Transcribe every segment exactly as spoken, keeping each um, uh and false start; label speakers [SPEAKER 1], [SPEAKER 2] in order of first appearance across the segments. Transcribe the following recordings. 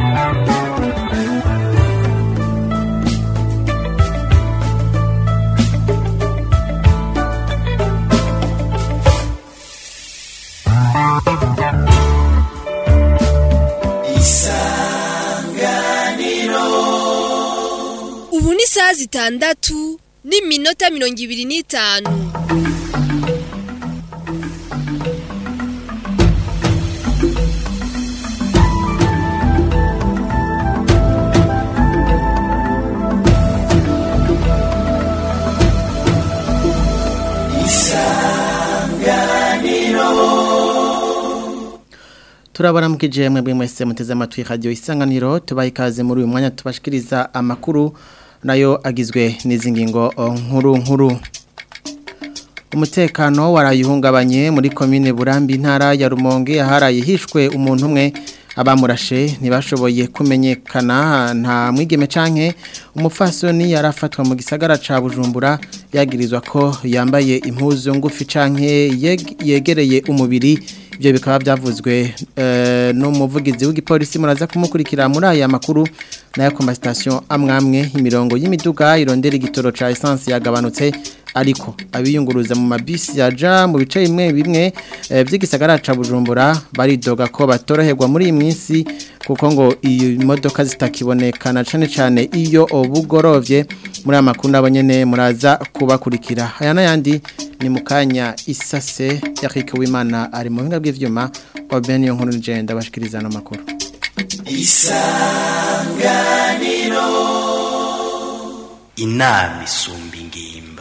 [SPEAKER 1] Ubu ni saa zitandatu n'iminota mirongo ibiri n'itanu.
[SPEAKER 2] Turabara mukije mwebwe mwese muteze amatwi radio Isanganiro tubaye ikaze muri uyu mwanya tubashikiriza amakuru nayo agizwe n'izingingo nkuru nkuru. Umutekano warayihungabanye muri commune Burambi intara ya Rumonge aharaye hishwe umuntu umwe abamurashe ntibashoboye kumenyekana nta mwigeme canke umupfasoni yarafatwa mu gisagara ca Bujumbura yagirizwa ko yambaye impuzu ngufi canke yegereye umubiri. Ibyo bikaba byavuzwe no muvugizi w'igipolisi muraza kumukurikira muri aya makuru nayo ku station amwamwe imirongo y'imiduga irondera igitoro ca essence yagabanutse ariko abiyunguruza mu mabisi yaja mu bice bimwe bimwe by'igisagara ca Bujumbura baridoga ko batoroherwa muri iyi minsi kuko ngo iyo modoka zitakibonekana cyane cyane iyo obugorovye muri amakuru abanyene muraza kubakurikira aya nayandi ni mukanya isase Eric Wimana ari mu binga bw'ivyuma Oben yo nkuru ngenda bashikiriza no makuru
[SPEAKER 3] Isanganiro inama isumba ingimba.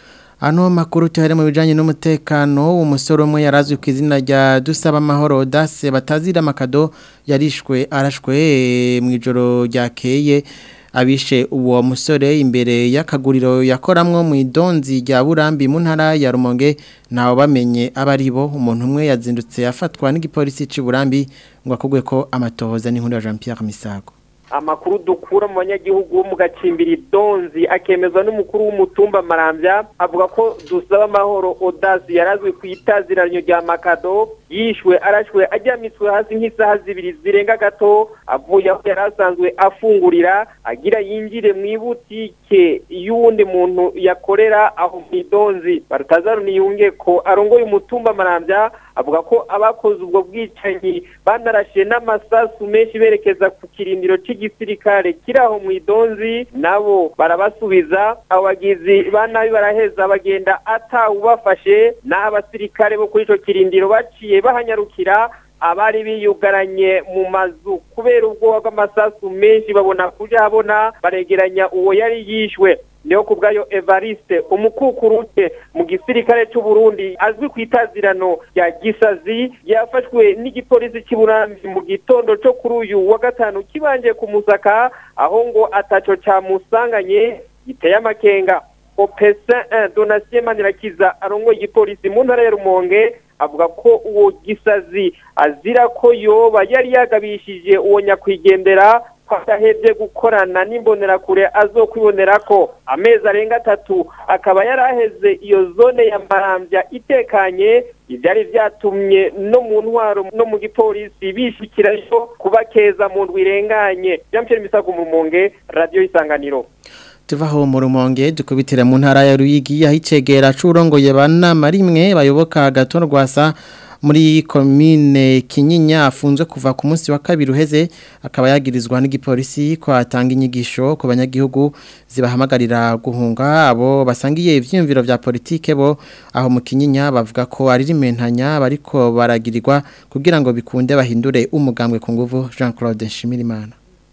[SPEAKER 2] Ano makuru tuhere mu bijanye n'umutekano umusore umwe yarazwe ku izina rya Dusaba Mahoro Audace batazira makado yarishwe arashwe mu ijoro ryakeye abishe uwo musore imbere y'akaguriro yakoramwo mu idonzi rya Burambi mu ntara ya Rumonge naho bamenye abaribo umuntu umwe yazindutse yafatwa n'igipolisi ci Burambi ngo akugwe ko amatohoza n'inkuru ya Jean Pierre Misago.
[SPEAKER 4] Amakuru dukura mu banyagihugu mu gacimbiri donzi akemezwa n'umukuru w'umutumba Marambya avuga ko Dusaba Amahoro Audace yarazwe ku itaziranyo rya Makado yishwe arashwe ajyamitswe hasi nk'isaha zibiri zirenga gato avuye aho yarasanzwe afungurira agira yinjire mu ibutike y'uwundi muntu yakorera aho mu donzi. Barutazaru niyunge ko arongoye umutumba Marambya avuga ko abakoze ubwo bwicanyi banarashe n'amasasu menshi berekeza ku kirindiro cy'igisirikare kiraho mu idonzi nabo barabasubiza abagizi banabi baraheza bagenda atawubafashe n'abasirikare bo kuri ico kirindiro baciye bahanyarukira abari biyugaranye mu mazu kubera ubwoba bw'amasasu menshi babona kuja habona baregeranya uwo yari yishwe. Leo kubgayo Evariste umukukuruke mu gisirikare cy'u Burundi azwi ku itazirano ya Gisazi yafashwe n'igipolisi cy'Uburambi mu gitondo cyo kuri uyu wa gatanu kibanje kumusaka aho ngo ataco cyamusanganye giteye amakenga. Opesa un Donatien Manirakiza arongo igipolisi mu ntara ya Rumonge avuga ko uwo Gisazi azira ko yoba yari yagabishije uwo nyakwigendera kwatahebye gukorana n'imbonera kure azokwibonera ko amezi arenga atatu akaba yaraheze iyo zone ya Marambya itekanye. Ibyari byatumye no mu ntwaro no mu gipolisi bishikirayo kubakeza mu ndwirenganye. Jean Pierre Misago mu Rumonge, Radio Isanganiro.
[SPEAKER 2] Tuvaho mu Rumonge dukubitira mu ntara ya Ruyigi ahicegera curongoye banama rimwe bayoboka Gaton Rwasa muri commune Kinyinya afunzwe kuva ku munsi wa kabiri uheze akaba yagirizwa n'igipolisi ko atanga inyigisho ku banyagihugu zibahamagarira guhunga abo basangiye ivyumviro vya politike bo aho mu Kinyinya bavuga ko ari rimentanya bariko baragirirwa kugira ngo bikunde bahindure umugambwe ku nguvu. Jean Claude Nshimirimana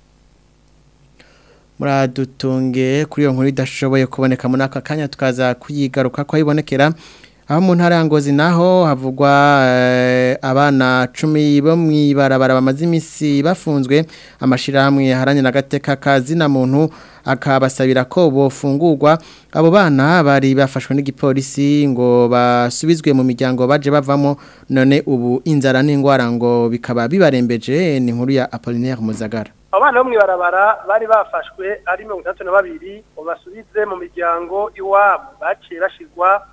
[SPEAKER 2] muradutunge kuri iyo nkuru idashoboye kuboneka muri aka kanya tukaza kuyigaruka ko ibonekera aho mu ntara ya Ngozi naho havugwa eh, abana cumi bo mwibarabara bamaze imisi bafunzwe amashirahamwe haranye na gateka kazina muntu akabasabira ko bofungurwa. Abo bana bari bafashwe n'igipolisi ngo basubizwe mu miryango baje bavamo none ubu inzara n'ingwara ngo bikaba bibarembeje. Ni nkuru ya Apollinaire Muzagara.
[SPEAKER 5] Abana bo mwibarabara bari bafashwe ari mirongo itatu na babiri ngo basubize mu miryango iwabo baciye bashirwa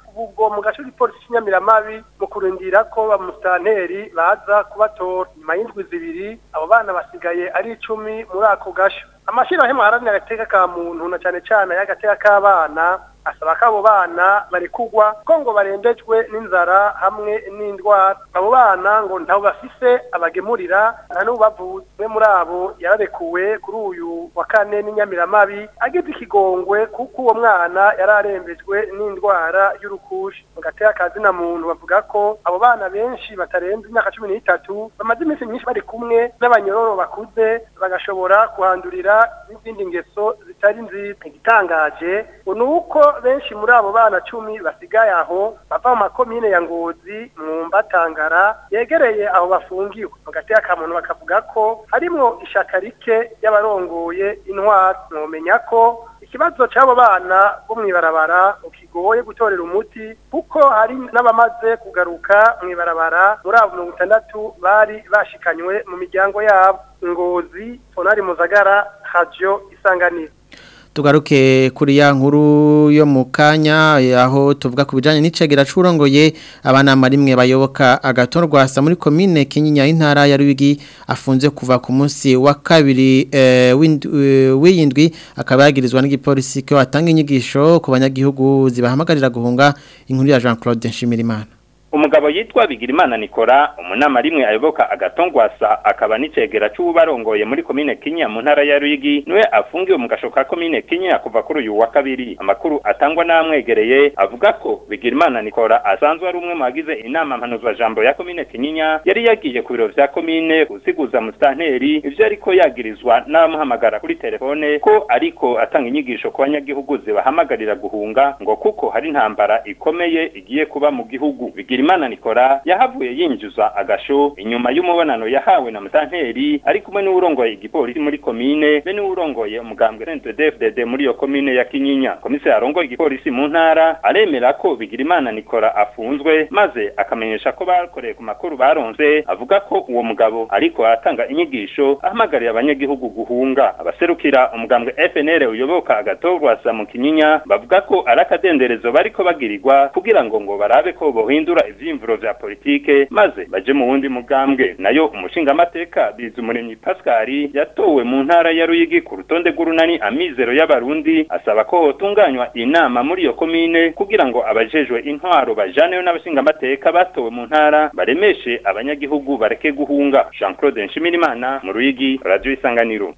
[SPEAKER 5] ubwo mu gace k'ipolisi cy'Inyamiramabi mu kurindira ko bamusitanteri baza kubatora. Nyuma y'indwi zibiri abo bana basigaye ari icumi muri ako gasho. Amashirahamwe haranira agateka ka muntu na cane cane y'agateka k'abana asaba ko abo bana barekugwa ko ngo barembejwe n'inzara hamwe n'indwara. Abo bana ngo ntaho bafise abagemurira nta n'ubavuze muri abo yararekuwe kuri uyu wa kane n'Inyamiramabi agize ikigongwe kuko uwo mwana yararembejwe n'indwara y'urukushi. Mu gateka kazina muntu bavuga ko abo bana benshi batarenze imyaka cumi n'itatu bamaze iminsi myinshi bari kumwe n'abanyororo bakuze bagashobora kuhandurira n'izindi ngeso zitari nziza. Igitangaje ni uko benshi muri abo bana cumi basigaye aho bava mu makomine ya Ngozi, Mwumba, Tangara yegereye aho bafungiwe. Mu gateka ka muntu bakavuga ko harimwo ishaka rike y'abarongoye intwaro. Mwomenya ko ikibazo cy'abo bana bo mwibarabara ukigoye gutorera umuti kuko hari n'abamaze kugaruka mwibarabara muri abo mirongo itandatu bari bashikanywe mu miryango yabo. Ngozi, Tonari Muzagara, Radio Isanganiro.
[SPEAKER 2] Tugaruke kuri ya nkuru yo mu kanya aho tuvuga ku bijanye n'icegera curongoye abana marimwe bayoboka agatorwa sa muri commune Kinyinya intara ya Ruyigi afunze kuva ku munsi wa kabiri eh, w'indwi uh, akaba yagirizwa n'igipolisi ko atanga inyigisho ku banyagihugu zibahamagarira guhunga. Inkuru ya Jean Claude Nshimirimana.
[SPEAKER 6] Umugabo yitwa Bigirimana Nikora umunama rimwe ayoboka agatongwasa akaba n'icegera c'ubarongoye muri commune Kinyinya mu ntara ya Ruyigi niwe afungiwe mu gashoka commune Kinyinya kuva kuri uyu wa kabiri. Amakuru atangwa n'amwegereye avuga ko Bigirimana Nikora asanzwe ari umwe mu bagize inama mpanuzwa jambo ya commune Kinyinya yari yagiye ku biro vya commune gusiguza mustanteri ivyo ariko yagirizwa n'abamuhamagara kuri telefone ko ariko atanga inyigisho ku banyagihugu zibahamagarira guhunga ngo kuko hari intambara ikomeye igiye kuba mu gihugu. Bigirimana Nikora yahavuye yinjuza agasho inyuma y'umubonano yahawe na mustanteri ari kumwe n'urongoye igipolisi muri commune be n'urongoye umugambwe C N D D F D D muri yo commune ya Kinyinya. Komiseri arongoye igipolisi mu ntara aremera ko Bigirimana Nikora afunzwe maze akamenyesha ko bakoreye ku makuru baronse avuga ko uwo mugabo ariko atanga inyigisho ahamagarira abanyagihugu guhunga. Abaserukira umugambwe F N L uyoboka agatorwa sa mu Kinyinya bavuga ko arakadenderezo bariko bagirirwa kugira ngo ngo barabe ko bohindura ivyimvuro vya politike maze baje mu wundi mugambwe. Nayo umushinga amateka Bizumuremyi Pascal yatowe mu ntara ya Ruyigi ku rutonde rw'urunani amizero y'abarundi asaba ko hotunganywa inama muri yo commune kugira ngo abajejwe intwaro bajaneyo n'abashinga amateka batowe mu ntara baremeshe abanyagihugu bareke guhunga. Jean Claude Nshimirimana mu Ruyigi, Radio Isanganiro.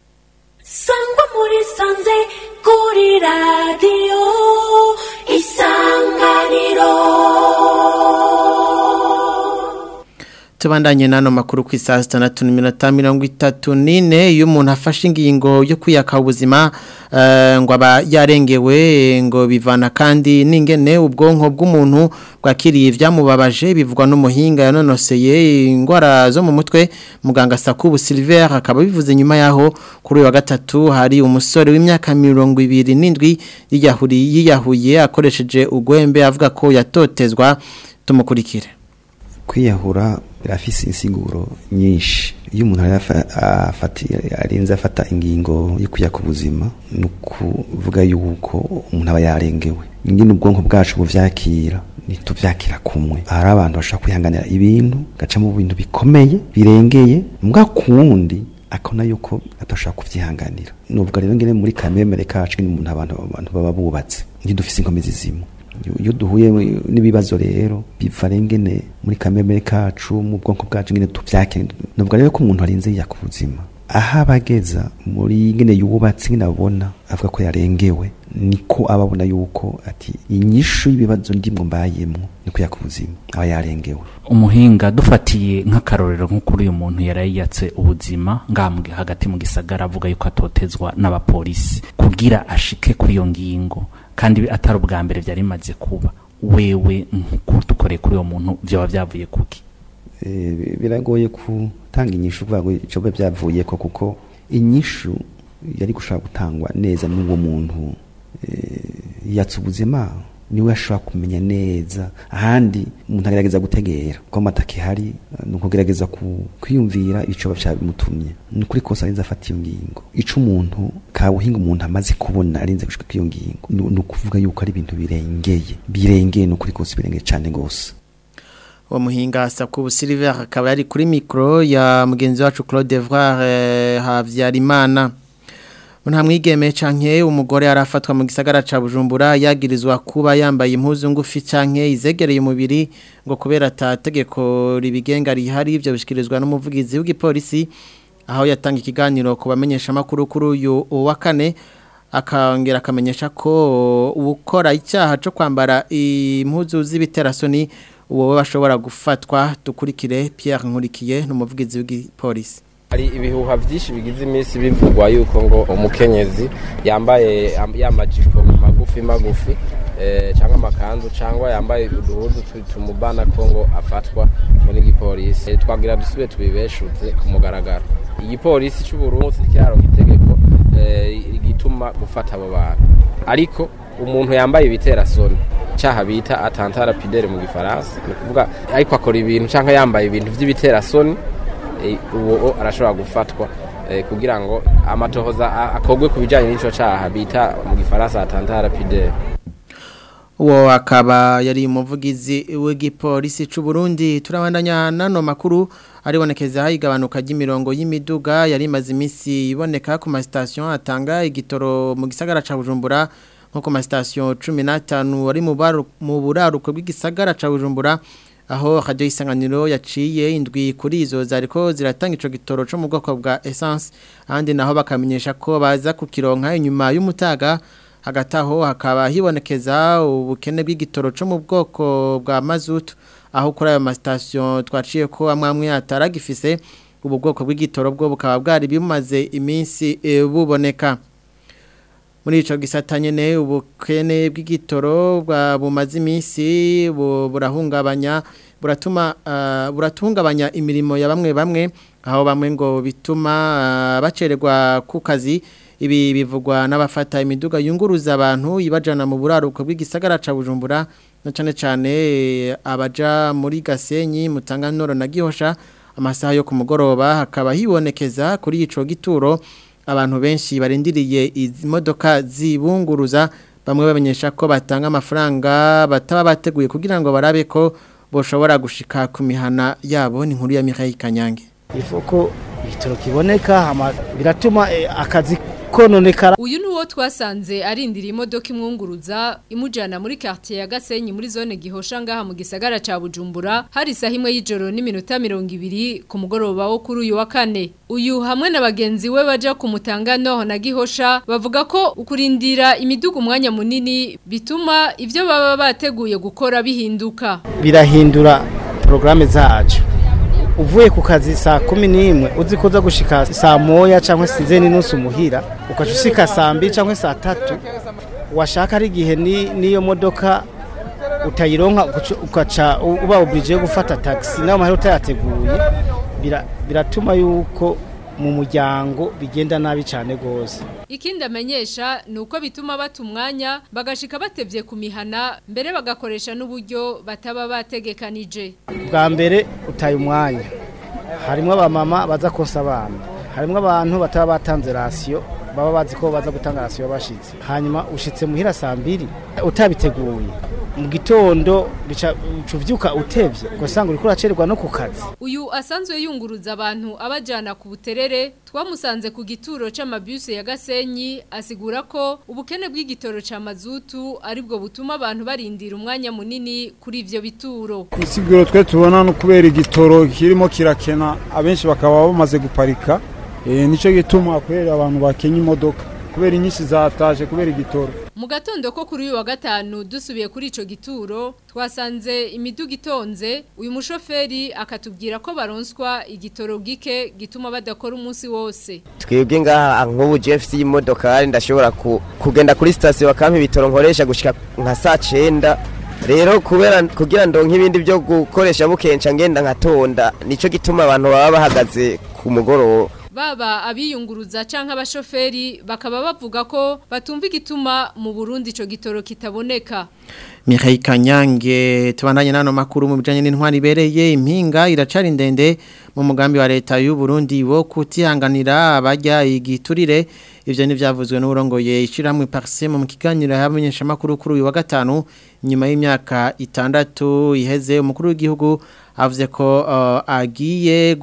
[SPEAKER 7] Sangwa muri sanze kuri radio Isanganiro.
[SPEAKER 2] Tubandanye nano makuru ku isaha zitandatu n'iminota mirongo itatu n'ine iyo umuntu afashe ingingo yo kwiyaka ubuzima uh, ngo aba yarengewe ngo bivana kandi n'ingene ubwonko bw'umuntu bwakiriye ivyamubabaje bivugwa n'umuhinga yanonoseye ingwara zo mu mutwe muganga Sakubu Silver akaba bivuze nyuma yaho kuri uyu wa gatatu hari umusore w'imyaka mirongo ibiri n'indwi yiyahuri yiyahuye akoresheje ugwembe avuga ko yatotezwa. Tumukurikire.
[SPEAKER 8] Kwiyahura birafise insiguro nyinshi. Iyo umuntu afata arenze afata ingingo yo kuyaka ubuzima nukuvuga yuko umuntu aba yarengewe. Ingene ubwonko bwacu buvyakira nituvyakira kumwe. Hari abantu bashaka kwihanganira ibintu gaca mu bintu bikomeye birengeye mbwa kundi akona yuko atashaka kuvyihanganira. Nuvuga rero ngene muri kamemere kacu umuntu abantu abantu baba bubatse ndidufise inkomezi zimwe. Iyo duhuye n'ibibazo rero bivarengene muri kamemere kacu mu bwonko bwacu ngene tuvyakira. Nuvuga rero ko umuntu arinze yakubuzima aha bageza muri ngene yubatse ngene abona avuga ko yarengewe niko ababona yuko ati inyishu y'ibibazo ndimwe mbayemwo niko yakubuzima aba yarengewe.
[SPEAKER 9] Umuhinga dufatiye nk'akarorero nk'ukuri uyu muntu yarayiyatse ubuzima ngambwe hagati mu gisagara avuga yuko atotezwa n'abapolisi kugira ashike kuri iyo ngingo kandi atari ubwa mbere byari maze kuba. Wewe dukore kuri uwo muntu byo byavuye kuki?
[SPEAKER 8] Eh biragoye kutanga inyishu kuvuga ngo cyo byavuye ko kuko inyishu yari gushaka gutangwa neza n'uwo muntu eh yatse ubuzima niwe ashobora kumenya neza ahandi umuntu agerageza gutegera ko amatake hari nuko gerageza kwiyumvira ibicoba byabimutumye ni kuri kosa arinze afata iyo ngingo ico umuntu kabuhinga umuntu amaze kubona arinze gushika iyo ngingo ni ukuvuga yuko ari ibintu birengeye birengeye no kuri kosa birengeye cyane gose
[SPEAKER 2] wa muhinga Sakubu Silver akaba yari kuri micro ya mugenzi wacu Claude Voir eh, Havyarimana nta mwigeme canke umugore arafatwa mu gisagara ca Bujumbura yagirizwa kuba yambaye impuzu ngufi canke izegereye umubiri ngo kubera atategeko ribigenga rihari ivyo bishikirizwa n'umuvugizi w'igipolisi aho yatanga ikiganiro ku bamenyesha makuru kuri uyu wa kane akongera akamenyesha ko ubukora icyaha cyo kwambara impuzu z'ibiterasoni uwo bashobora gufatwa dukurikire Pierre Nkurikiye n'umuvugizi w'igipolisi.
[SPEAKER 10] Hari ibihuha byinshi bigize iminsi bivugwa yuko ngo umukenyezi yambaye yamajipo magufi magufi eh cyangwa amakanzu cyangwa yambaye uduhuzu tumubana ko ngo afatwa muri gipolisi e, twagira dusube tubibeshuze ku mugaragaro igipolisi cy'u Burundi cyaro gitegeko eh, gituma gufata abo bantu ariko umuntu yambaye ibiterasoni cyaha bita attentat rapide mu gifaransa ni kuvuga ariko akora ibintu cyangwa yambaye ibintu by'ibiterasoni uwo arashobora gufatwa kugira ngo amatohoza akogwe kubijanye n'ico cyaha bita mu gifaransa attentat rapide.
[SPEAKER 2] Uwo akaba yari umuvugizi w'igipolisi cy'u Burundi turabandanya nano makuru aribonekeza igabanuka ry'imirongo y'imiduga yari maze iminsi iboneka ku ma station atanga igitoro mu gisagara ca Bujumbura nko ku ma station cumi n'atanu ari mu buraruko bw'igisagara ca Bujumbura aho radio isanganiro yaciye indwi kuri izo zariko ziratanga ico gitoro cyo mu bwoko bwa essence andi naho bakamenyesha ko baza kukironka inyuma y'umutaga hagati aho hakaba hibonekeza ubukene bw'igitoro cyo mu bwoko bwa mazutu aho kuri ayo ma station twaciye ko amwamwe ataragifise ubu bwoko bw'igitoro bwo bukaba bwari bimaze iminsi e, buboneka muri ico gisata nyene ubukene bw'igitoro bwa bumaze iminsi burahungabanya buratuma uh, buratungabanya imirimo ya bamwe bamwe aho bamwe ngo bituma uh, bacererwa ku kazi ibi bivugwa n'abafata imiduga yunguruza abantu ibajana mu buraruko bw'igisagara ca Bujumbura na cane cane abaja muri Gasenyi Mutanganoro na Gihosha amasaha yo ku mugoroba hakaba hibonekeza kuri ico gituro abantu benshi barindiriye izi modoka zibunguruza bamwe bamenyesha ko batanga amafaranga bataba bateguye kugira ngo barabe ko boshobora gushika ku mihana yabo ni nkuru ya Mikayi Kanyange
[SPEAKER 11] ifuko igitoro kiboneka biratuma e, akazi kononekara.
[SPEAKER 12] Uyu nuwo twasanze arindira imodoka imwunguruza imujana muri quartier ya Gasenyi muri zone Gihosha ngaha mu gisagara ca Bujumbura hari saha imwe y'ijoro n'iminota mirongo ibiri ku mugoroba wo kuri uyu wa kane. Uyu hamwe na bagenzi we baja ku Mutangano na Gihosha bavuga ko ukurindira imiduga umwanya munini bituma ivyo baba bateguye gukora bihinduka.
[SPEAKER 11] Birahindura programme zacu. Uvuye ku kazi saa kumi n'imwe uzi kuza gushika saa moya cyangwa size n'inusu muhira ukajushika saa mbiri cyangwa saa tatu washaka ari gihe ni niyo modoka utayironka ukaca uba oblige gufata taxi naho mahero utayateguye biratuma yuko mu muryango bigenda nabi cyane gose.
[SPEAKER 12] Ikindi amenyesha nuko bituma batumwanya bagashika batevye ku mihana mbere bagakoresha n'uburyo bataba bategekanije.
[SPEAKER 11] Bwa mbere utaye umwanya harimo abamama baza kosa abana harimo abantu bataba batanze ratio baba bazi ko baza gutanga ratio bashitse hanyuma ushitse muhira saa mbiri utabiteguye mu gitondo bica uvyuka utevye gusanga uri kuracererwa no ku kazi.
[SPEAKER 12] Uyu asanzwe yunguruza abantu abajana ku buterere twamusanze ku gituro c'amabuse ya Gasenyi asigura ko ubukene bw'igitoro ca mazutu aribwo butuma abantu barindira umwanya munini kuri ivyo bituro.
[SPEAKER 13] Isiguro twe tubona no kubera igitoro kirimo kirakena abenshi bakaba bamaze guparika e, nico gituma kwera abantu bakenya imodoka kubera inyinshi zataje kubera igitoro.
[SPEAKER 12] Mu gatondo ko kuri uyu wa gatanu dusubiye kuri ico gituro twasanze imiduga itonze uyu mushoferi akatubwira ko baronswa igitoro gike gituma badakora umunsi wose.
[SPEAKER 14] Twebwe ngaha nk'ubu Jeff y'imodoka ndashobora kugenda kuri station bakampa ibitoro nkoresha gushika nka saa cenda rero kubera kugira ndonke ibindi byo gukoresha bukenca ngenda nkatonda nico gituma abantu baba bahagaze ku mugoroba.
[SPEAKER 12] Baba abiyunguruza canke abashoferi bakaba bavuga ko batumva igituma mu Burundi ico gitoro kitaboneka.
[SPEAKER 2] Mireille Kanyange tubandanye nano makuru mu bijanye n'intwari bereye impinga iracari ndende mu mugambi wa leta y'u Burundi wo kutihanganira abajya igiturire ivyo ni vyavuzwe n'urongoye ishiramwe Parsem mu kiganiro y'abamenyesha makuru kuri uyu wa gatanu nyuma y'imyaka itandatu iheze umukuru w'igihugu avuze ko uh, agiye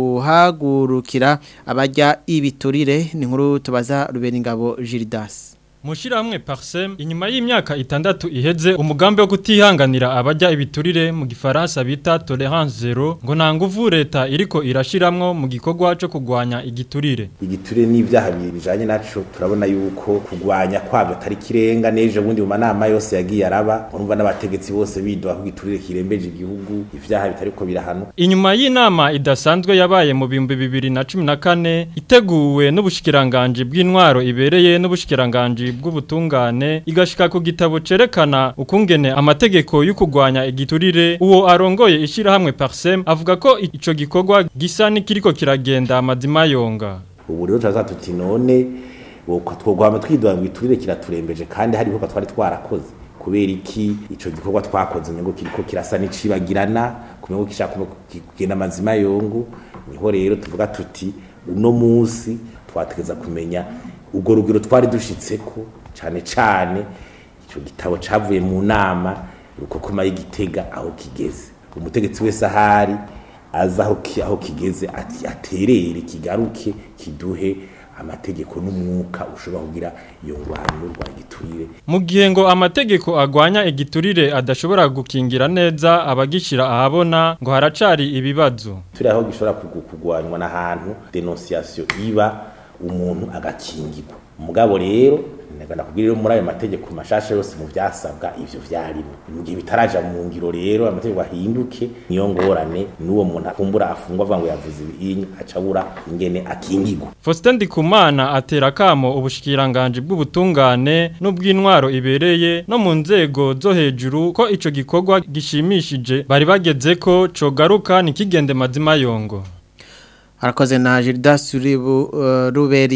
[SPEAKER 2] guhagurukira abajya ibiturire ni nkuru tubaza Ruberingabo Gildas.
[SPEAKER 15] Mushiramwe Parsem inyuma y'imyaka itandatu iheze umugambi wo kutihanganira abajya ibiturire mu gifaransa bita tolerance zero ngo nta nguvu leta iriko irashiramwo mu gikorwa cyo kugwanya igiturire.
[SPEAKER 16] Igiturire n'ivyaha bijanye naco turabona yuko kugwanya kwabyo atari kirenga neje bundi mu manama yose yagiye araba urumva n'abategetsi bose bidwa ku giturire kirembeje igihugu ivyaha bitariko birahano.
[SPEAKER 15] Inyuma y'inama idasanzwe yabaye mu bihumbi bibiri na cumi na kane iteguwe n'ubushikiranganje bw'intwaro ibereye n'ubushikiranganje bw'ubutungane igashika ku gitabo cerekana ukungene amategeko y'ukugwanya igiturire uwo arongoye ishira hamwe Parsem avuga ko ico gikorwa gisa nikiriko kiragenda amazima yonga.
[SPEAKER 16] Ubu rero turaza tuti none twogwama twidwa igiturire kiraturembeje kandi hari ko twari twarakoze kubera iki ico gikorwa twakoze ngo kiriko kirasa n'icibagirana kumengo kishaka kugenda amazima yongo niho rero tuvuga tuti uno munsi twategeza kumenya ubwo rugero twari dushitseko cyane cyane ico gitabo cavuye mu nama rukokoma y'igitega aho kigeze umutegetsi wese ahari aza aho aho kigeze ati aterere kigaruke kiduhe amategeko n'umwuka ushobora kugira iyo ngwano rwa giturire
[SPEAKER 15] mu gihe ngo amategeko agwanya igiturire adashobora gukingira neza abagishira ahabona ngo haracari ibibazo
[SPEAKER 16] turi aho gishobora kugwanywa n'ahantu dénonciation iba umuntu agakingirwa mugabo rero ndagana kubwira muri ayo mategeko mashasha yose mu vyasabwa ivyo vyarimo mu gihe bitaraja mu ngiro rero amategeko ahinduke niyo ngorane nuwo muntu akumbura afungwa avango yavuze ibinyi acabura ingene akingirwa.
[SPEAKER 15] Faustin Ndikumana atera kamo ubushikiranganje bw'ubutungane n'ubw'intwaro ibereye no mu nzego zo hejuru ko ico gikorwa gishimishije bari bageze ko cogaruka nikigende mazima yongo.
[SPEAKER 2] Harakoze na Gildas Uribu uh,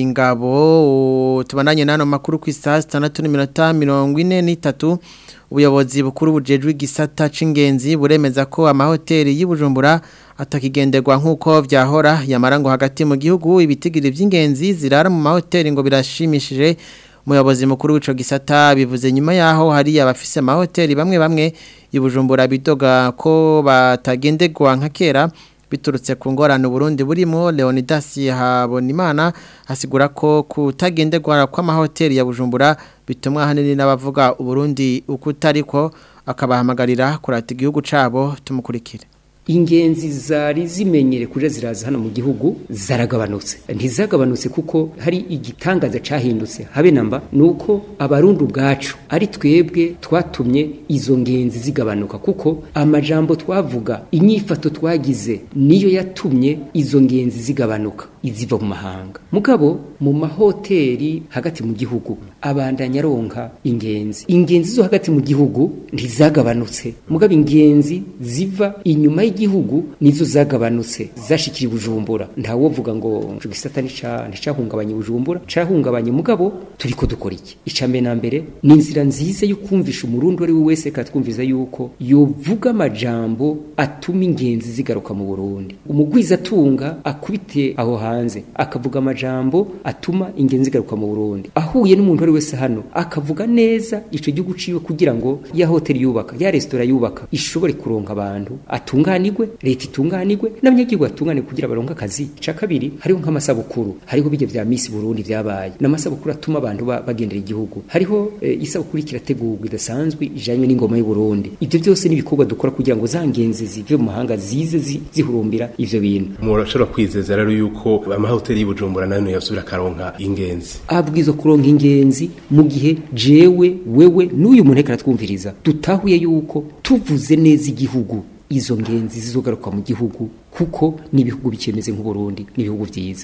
[SPEAKER 2] Ruberingabo tubandanye nano makuru ku saa sitandatu n'iminota mirongo ine n'itatu ubuyobozi bukuru bujejwe igisata c'ingenzi buremeza ko amahoteli y'Ibujumbura atakigenderwa nkuko vyahora yamarango hagati mu gihugu ibitigiri vy'ingenzi zirara mu mahoteli ngo birashimishije umuyobozi mukuru w'ico gisata bivuze nyuma yaho hari abafise amahoteli bamwe bamwe y'Ibujumbura bidoga ko batagenderwa nka kera biturutse ku ngorane Burundi burimo Leonidas Habonimana asigura ko kutagenderwa kw'amahoteli ya Bujumbura bitumwa hanini n'abavuga Uburundi ukutariko akabahamagarira kurata igihugu cabo tumukurikire.
[SPEAKER 17] Ingenzi zari zimenyere kuje ziraza hano mu gihugu zaragabanutse ntizagabanutse kuko hari igitangaza cahindutse habe namba nuko abarundi ubwacu ari twebwe twatumye izo ngenzi zigabanuka kuko amajambo twavuga inyifato twagize niyo yatumye izo ngenzi zigabanuka iziva mu mahanga mugabo mu mahoteli hagati mu gihugu abandanya ronka ingenzi ingenzi zo hagati mu gihugu ntizagabanutse mugabo ingenzi ziva inyuma y'igihugu nizo zagabanutse zashikira Bujumbura ntawo vuga ngo gisata nica nicahungabanye Bujumbura cahungabanye mugabo turiko dukora iki icambe na mbere ni inzira nziza yo kumvisha umurundi ari we wese katwumviza yuko yovuga amajambo atuma ingenzi zigaruka mu Burundi umugwiza tunga akubite aho hanze akavuga amajambo atuma ingenzi zigaruka mu Burundi ahuye n'umuntu ari wese hano akavuga neza ico gihugu ciwe kugira ngo ya hotel yubaka ya restaurant yubaka ishobore kuronka abantu atunganirwe leta itunganirwe n'abanyagihugu atungane kugira baronka akazi ca kabiri hariho nk'amasabukuru hariho bije vya Miss Burundi vyabaye n'amasabukuru atuma abantu bagendera igihugu hariho e, isabukuru kirategurwa idasanzwe ijanye n'ingoma y'u Burundi ivyo byose ni bikorwa dukora kugira ngo zangenzi zive mu mahanga zize zi, zihurumbira ivyo bintu
[SPEAKER 18] murashobora kwizeza rero yuko amahoteli y'Ibujumbura nayo yasubira karonka ingenzi
[SPEAKER 17] abwizo kuronka ingenzi mu gihe jewe wewe n'uyu muntu karatwumviriza tutahuye yuko tuvuze neza igihugu izo ngenzi zizogaruka mu gihugu kuko ni ibihugu bikemeze nk'u Burundi ni ibihugu vyiza.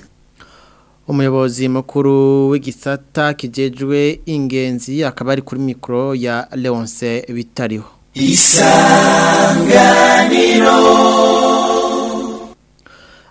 [SPEAKER 2] Umuyobozi mukuru w'igisata kijejwe ingenzi akaba ari kuri mikro ya Leonce Bitariho. Isanganiro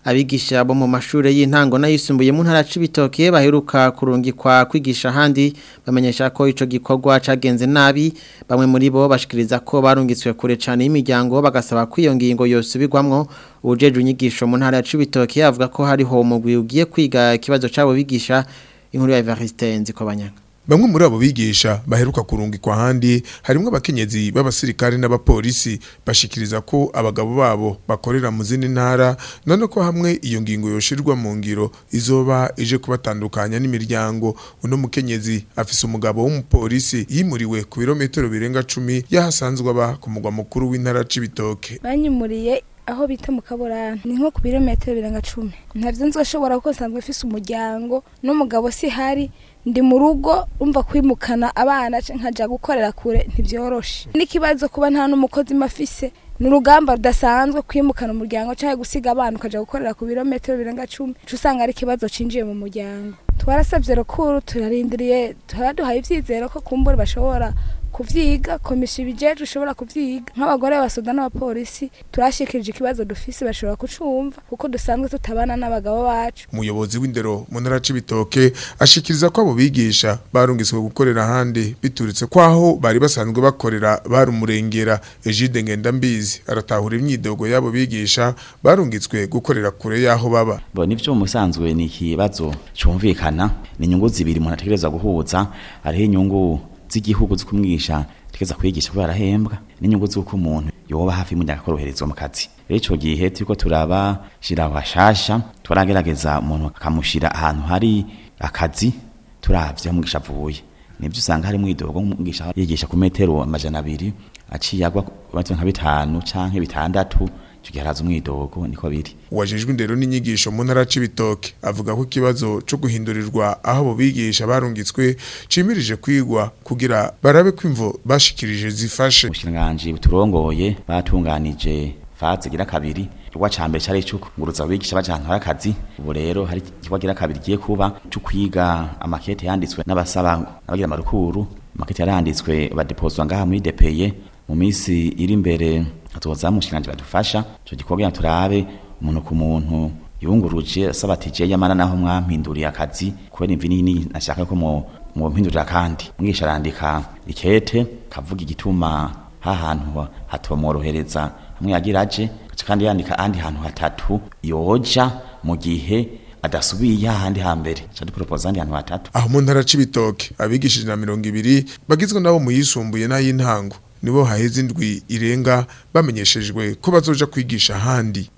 [SPEAKER 2] abigisha bo mu mashure y'intango n'ayisumbuye mu ntara Cibitoke baheruka kurungikwa kwigisha handi bamenyesha ko ico gikorwa cagenze nabi bamwe muri bo bashikiriza ko barungitswe kure cyane y'imiryango bagasaba ko iyo ngingo yosubirwamwo ujeje unyigisho mu ntara ya Cibitoke avuga ko hariho umugwi ugiye kwiga ikibazo cabo bigisha inkuru ya Evariste Nzikobanyanga.
[SPEAKER 19] Bamwe muri abo bigisha baheruka kurungikwa handi harimwo abakenyezi b'abasirikare n'abapolisi bashikiriza ko abagabo babo bakorera mu zindi ntara none ko hamwe iyo ngingo yoshirwa mu ngiro izoba ije kubatandukanya n'imiryango. Uno mukenyezi afise umugabo w'umupolisi yimuriwe ku birometero birenga cumi yahasanzwe aba ku mugwa mukuru w'intara Cibitoke.
[SPEAKER 20] Banyimuriye aho bita mu Kaborana ni nko ku birometero birenga cumi. Ntavyo nzoshobora kuko nsanzwe mfise umuryango n'umugabo si hari ndi mu rugo umva kwimukana abana nkaja gukorera kure ntivyoroshe. N'ikibazo kuba nta n'umukozi mafise n'urugamba rudasanzwe kwimukana umuryango cyangwa gusiga abana ukaja gukorera ku birometero birenga cumi. Cusanga ari kibazo cinjiye mu muryango. Twarasavye rukuru turarindiriye turaduhaye ivyizero ko kumbura bashobora kuvyiga komisha ibijeje ushobora kuvyiga nk'abagore basoda n'abapolisi turashikirije ikibazo dufise bashobora kucumva kuko dusanzwe tutabana n'abagabo bacu.
[SPEAKER 19] Umuyobozi w'indero mu ntara Cibitoke ashikiriza ko abo bigisha barungiswe gukorera handi bituritse kwaho bari basanzwe bakorera barumurengera. Egide Ngendambizi aratahura imyidogo yabo bigisha barungitswe gukorera kure yaho baba.
[SPEAKER 21] Bo nivyo musanzwe ni ikibazo cyumvikana ni inyungu zibiri umuntu ategereza guhuza ariho inyungu z'igihugu zikumwisha tegeza kwigisha ko barahembwa n'inyungu z'uko umuntu yoba hafi mu nyakoroherezwa mu kazi. Rero ico gihe turiko turaba shira bashasha turagerageza umuntu akamushira ahantu hari akazi turavye umwigisha avuye. Nivyo usanga hari mwidogo umwigisha yigisha ku metero amajana abiri aciye agwa nka bitanu canke bitandatu kigeraza umwidogo niko biri.
[SPEAKER 19] Wajejwe indero n'inyigisho mu ntara Cibitoke avuga ko ikibazo cyo guhindurirwa aho bo bigisha barungitswe cimirije kwigwa kugira barabe kwimvo bashikirije zifashe.
[SPEAKER 21] Ubushinganje buturongoye batunganije faze gira kabiri rwa cambere cyari cyo nguruza abigisha bajana akazi. Ubu rero hari ikigwa gira kabiri giye kuba cyo kwiga amakete yanditswe n'abasaba abagira marukuru. Amakete yaranditswe badepozwa ngaha muri D P E mu misi iri imbere atoza mushinganje badufasha cyo gikorwa turabe umuntu ku muntu yunguruje asaba ati je yamana naho mwampinduriye akazi kubera imvinini nashaka ko mu mu mpindurira kandi mwisha arandika ikete kavuga igituma hahantu hatomorohereza hamwe yagiraje kandi yandika andi hantu hatatu yoja mu gihe adasubiye handi hambere cyane propose andi hantu hatatu.
[SPEAKER 19] Aho mu ntara Cibitoke abigishije na mirongo ibiri bagizwe nabo mu yisumbuye na y'intango nibo haheze indwi irenga bamenyeshejwe ko bazoja kwigisha handi.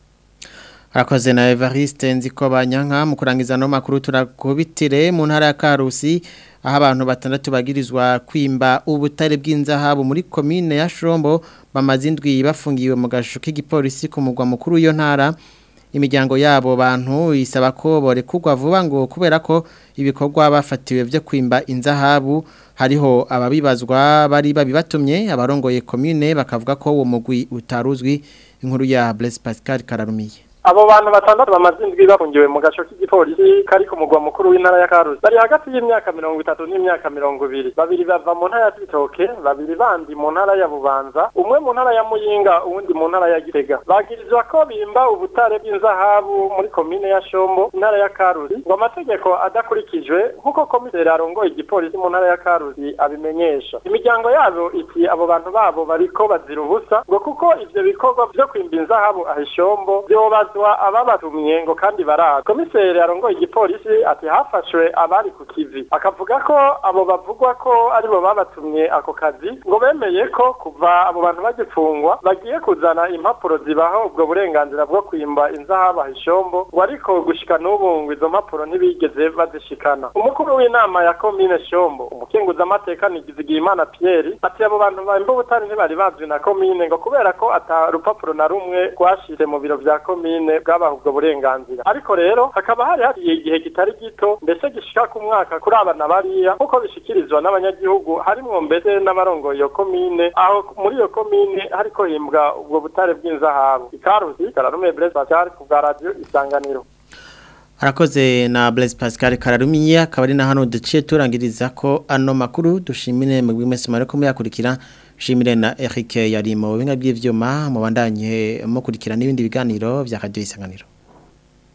[SPEAKER 2] Arakoze na Evariste Nzikobanyanga mu kurangiza no makuru turakubitire mu ntara ya Karusi aho abantu batandatu bagirizwa kwimba ubutare bw'inzahabu muri commune ya Shombo bamaze indwi bafungiwe mu gasho k'igipolisi ku mugwa mukuru iyo ntara. Imiryango yabo bantu isaba ko borekugwa vuba ngo kubera ko ibikorwa bafatiwe byo kwimba inzahabu hariho ababibazwa bari babibatumye abarongoye commune bakavuga ko uwo mugwi utaruzwi. Inkuru ya Blaise Pascal Kararumiye.
[SPEAKER 5] Abo bantu batandatu bamaze indwi bafungiwe mu gaco k'igipolisi kari ku mugwa mukuru w'intara ya Karusi bari hagati y'imyaka mirongo itatu n'imyaka mirongo ibiri. Babiri bava mu ntara ya Cibitoke, babiri bandi mu ntara ya Bubanza, umwe mu ntara ya Muyinga, uwundi mu ntara ya Gitega. Bagirizwa ko bimba ubutare bw'inzahabu muri komine ya Shombo, intara ya Karusi, ngo amategeko adakurikijwe nkuko komiseri arongoye igipolisi mu ntara ya Karusi abimenyesha. Imiryango yabo iti abo bantu babo bariko bazira ubusa ngo kuko ivyo bikorwa byo kwimba inzahabu aho Shombo byobaza ababatumye ngo kandi baraza. Komiseri arongoye igipolisi ati hafashwe abari ku kivi akavuga ko abo bavugwa ko aribo babatumye ako kazi ngo bemeye ko kuva abo bantu bagifungwa bagiye kuzana impapuro zibaho ubwo burenganzira bwo kwimba inzahabu Shombo ngo ariko gushika n'ubu ngo izo mpapuro ntibigeze bazishikana. Umukuru w'inama ya komine Shombo umukenguza amateka Nigizigiyimana Pierre ati abo bantu bambe ubutari ntibari bazwi na komine ngo kubera ko ata rupapuro na rumwe rwashire mu biro vya komine bwabaho ubwo burenganzira. Ariko rero hakaba hari hari igihe kitari gito mbese gishika ku mwaka kuri abana bariya kuko bishikirizwa n'abanyagihugu harimo mbese n'abarongo iyo komine aho muri iyo komine hariko himbwa ubwo butare bw'inzahabu. Ikarusi Kararume Blaise Pascal ku bwa radio Isanganiro.
[SPEAKER 2] Arakoze na Blaise Pascal Kararumiye akaba ari na hano duciye turangiriza ko ano makuru dushimire mu bwimese mareko muyakurikira. Shimire na Eric yarimo binga by'ivyuma mu bandanye mukurikira n'ibindi biganiro vya Radio Isanganiro.